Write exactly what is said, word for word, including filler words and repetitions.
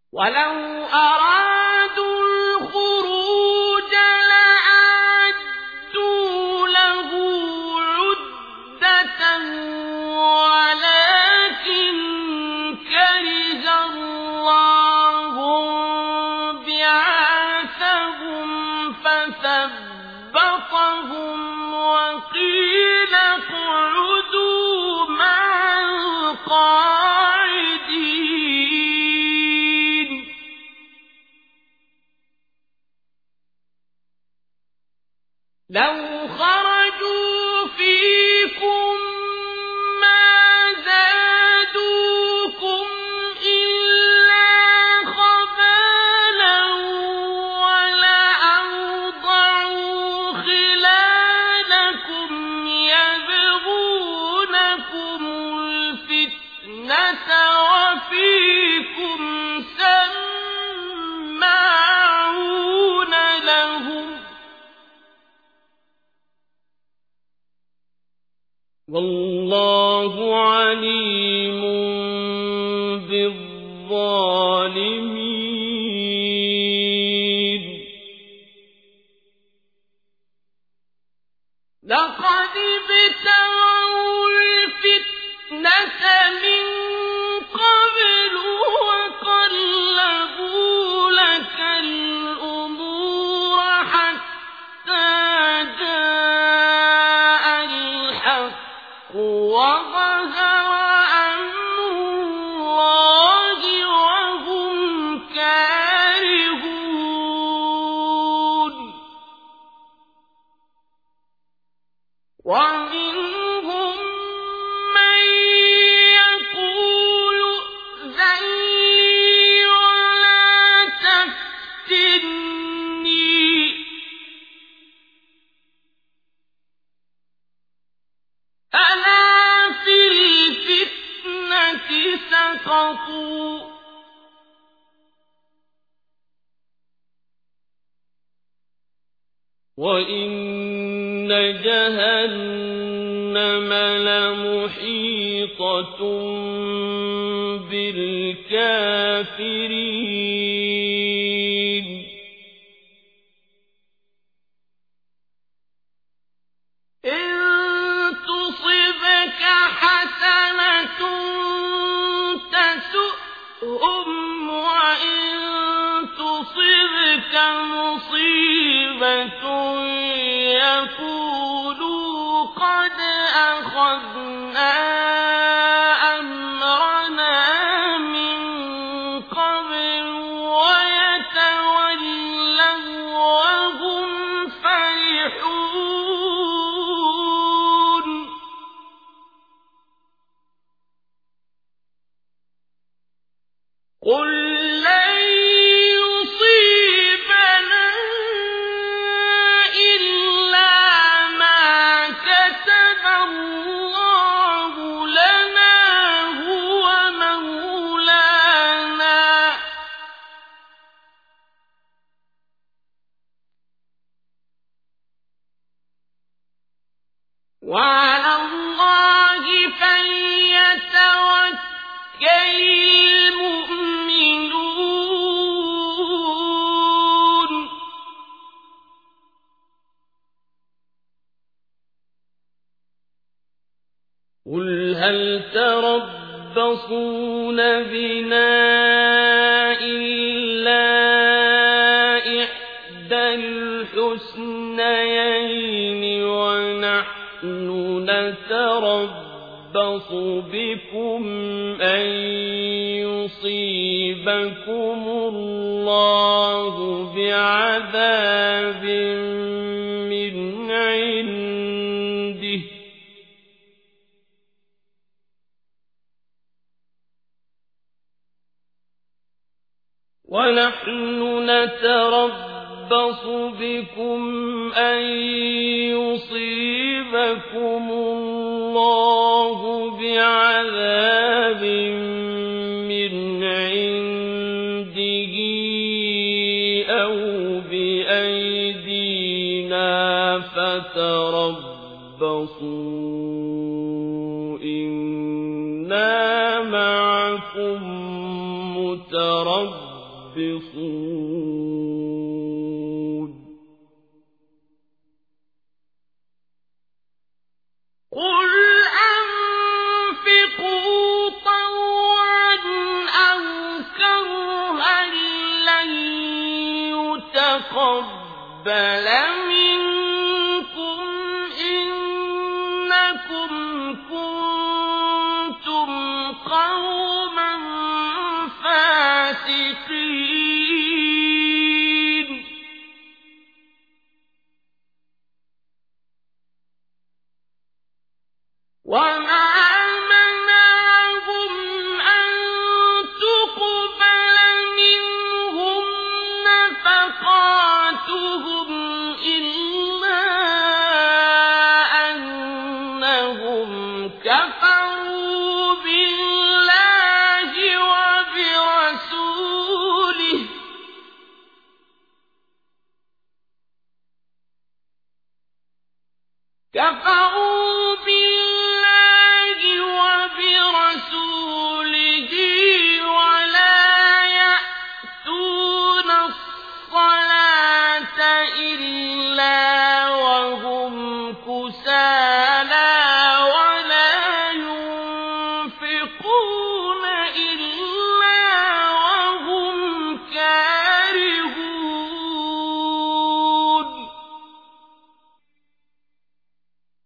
ولو أرادوا الخروج لأعدوا له عدة ولكن كره الله بعاثهم فثبطهم وقيل اقعدوا مع القاعدين. لو خرجوا فيكم ما زادوكم إلا خبالا ولأوضعوا خلالكم يبغونكم الفتنة وفيكم سماعون لهم والله عليم بالظالمين. لقد ابتغوا الفتنة من قبل وقلبوا لك الأمور حتى جاء الحق وظهر أمر الله وهم كارهون. ومنهم من يقول ائذن لي ولا تفتني ألا في الفتنة سقطوا وإن جهنم لمحيطة بالكافرين. إن تصبك حسنة تسؤهم وإن تصبك مصيبة يقولوا قد أخذنا أمرنا من قبل ويتولوا وهم فرحون. قل لن يصيبنا إلا ما كتب الله لنا هو مولانا وعلى الله فليتوكل المؤمنون. قل هل تربصون بنا إلا إحدى الحسنيين ونحن نتربص بكم أن يصيبكم الله بعذاب من عنده ونحن نتربص بكم أن يصيبكم الله بعذاب من عنده أو بأيدينا فتربصوا إنا معكم متربصون. متربصون قل أنفقوا طوعا أو كرها لن يتقبل منكم إنكم كنتم قوما فاسقين وما منعهم أن تقبل منهم نفقاتهم إلا أنهم كفروا بالله وبرسوله كفروا